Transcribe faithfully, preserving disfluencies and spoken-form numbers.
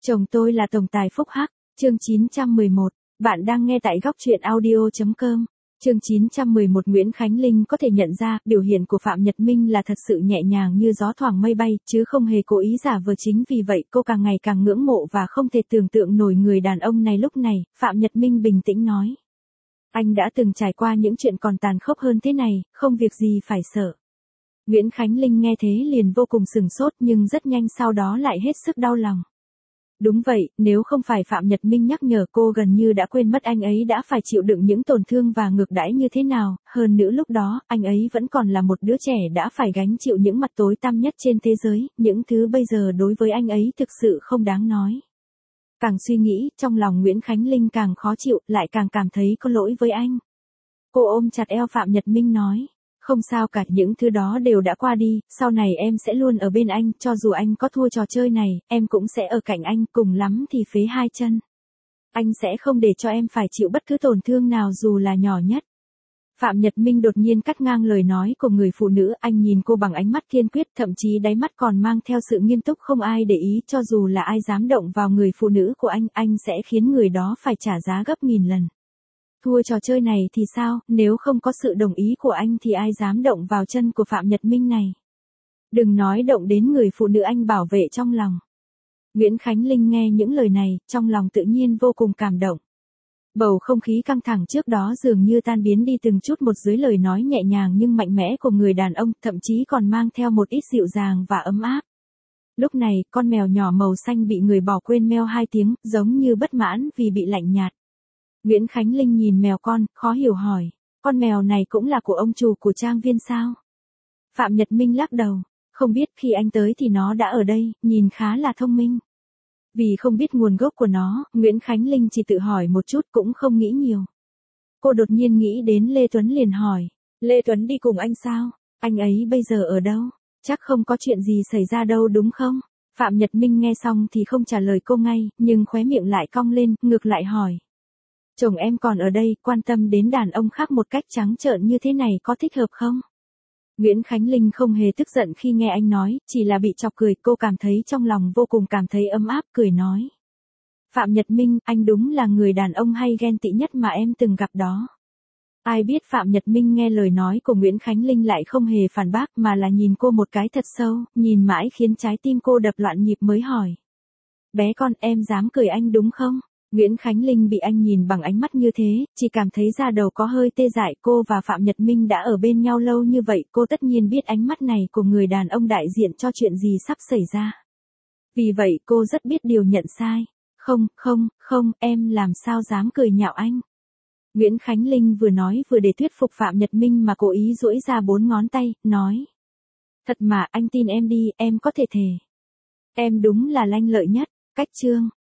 Chồng tôi là tổng tài phúc hắc, chương chín trăm mười một, bạn đang nghe tại góc truyện audio.com. Chương chín trăm mười một Nguyễn Khánh Linh có thể nhận ra, biểu hiện của Phạm Nhật Minh là thật sự nhẹ nhàng như gió thoảng mây bay, chứ không hề cố ý giả vờ, chính vì vậy cô càng ngày càng ngưỡng mộ và không thể tưởng tượng nổi người đàn ông này. Lúc này, Phạm Nhật Minh bình tĩnh nói. Anh đã từng trải qua những chuyện còn tàn khốc hơn thế này, không việc gì phải sợ. Nguyễn Khánh Linh nghe thế liền vô cùng sửng sốt, nhưng rất nhanh sau đó lại hết sức đau lòng. Đúng vậy, nếu không phải Phạm Nhật Minh nhắc nhở, cô gần như đã quên mất anh ấy đã phải chịu đựng những tổn thương và ngược đãi như thế nào, hơn nữa lúc đó, anh ấy vẫn còn là một đứa trẻ đã phải gánh chịu những mặt tối tăm nhất trên thế giới, những thứ bây giờ đối với anh ấy thực sự không đáng nói. Càng suy nghĩ, trong lòng Nguyễn Khánh Linh càng khó chịu, lại càng cảm thấy có lỗi với anh. Cô ôm chặt eo Phạm Nhật Minh nói. Không sao cả, những thứ đó đều đã qua đi, sau này em sẽ luôn ở bên anh, cho dù anh có thua trò chơi này, em cũng sẽ ở cạnh anh, cùng lắm thì phế hai chân. Anh sẽ không để cho em phải chịu bất cứ tổn thương nào dù là nhỏ nhất. Phạm Nhật Minh đột nhiên cắt ngang lời nói của người phụ nữ, anh nhìn cô bằng ánh mắt kiên quyết, thậm chí đáy mắt còn mang theo sự nghiêm túc, không ai để ý, cho dù là ai dám động vào người phụ nữ của anh, anh sẽ khiến người đó phải trả giá gấp nghìn lần. Thua trò chơi này thì sao, nếu không có sự đồng ý của anh thì ai dám động vào chân của Phạm Nhật Minh này. Đừng nói động đến người phụ nữ anh bảo vệ trong lòng. Nguyễn Khánh Linh nghe những lời này, trong lòng tự nhiên vô cùng cảm động. Bầu không khí căng thẳng trước đó dường như tan biến đi từng chút một dưới lời nói nhẹ nhàng nhưng mạnh mẽ của người đàn ông, thậm chí còn mang theo một ít dịu dàng và ấm áp. Lúc này, con mèo nhỏ màu xanh bị người bỏ quên meo hai tiếng, giống như bất mãn vì bị lạnh nhạt. Nguyễn Khánh Linh nhìn mèo con, khó hiểu hỏi, con mèo này cũng là của ông chủ của trang viên sao? Phạm Nhật Minh lắc đầu, không biết, khi anh tới thì nó đã ở đây, nhìn khá là thông minh. Vì không biết nguồn gốc của nó, Nguyễn Khánh Linh chỉ tự hỏi một chút, cũng không nghĩ nhiều. Cô đột nhiên nghĩ đến Lê Tuấn liền hỏi, Lê Tuấn đi cùng anh sao? Anh ấy bây giờ ở đâu? Chắc không có chuyện gì xảy ra đâu đúng không? Phạm Nhật Minh nghe xong thì không trả lời cô ngay, nhưng khóe miệng lại cong lên, ngược lại hỏi. Chồng em còn ở đây, quan tâm đến đàn ông khác một cách trắng trợn như thế này có thích hợp không? Nguyễn Khánh Linh không hề tức giận khi nghe anh nói, chỉ là bị chọc cười, cô cảm thấy trong lòng vô cùng cảm thấy ấm áp, cười nói. Phạm Nhật Minh, anh đúng là người đàn ông hay ghen tị nhất mà em từng gặp đó. Ai biết Phạm Nhật Minh nghe lời nói của Nguyễn Khánh Linh lại không hề phản bác mà là nhìn cô một cái thật sâu, nhìn mãi khiến trái tim cô đập loạn nhịp mới hỏi. Bé con, em dám cười anh đúng không? Nguyễn Khánh Linh bị anh nhìn bằng ánh mắt như thế, chỉ cảm thấy da đầu có hơi tê dại. Cô và Phạm Nhật Minh đã ở bên nhau lâu như vậy, cô tất nhiên biết ánh mắt này của người đàn ông đại diện cho chuyện gì sắp xảy ra. Vì vậy cô rất biết điều nhận sai. Không, không, không, em làm sao dám cười nhạo anh. Nguyễn Khánh Linh vừa nói vừa để thuyết phục Phạm Nhật Minh mà cố ý duỗi ra bốn ngón tay, nói. Thật mà, anh tin em đi, em có thể thề. Em đúng là lanh lợi nhất. Cách chương.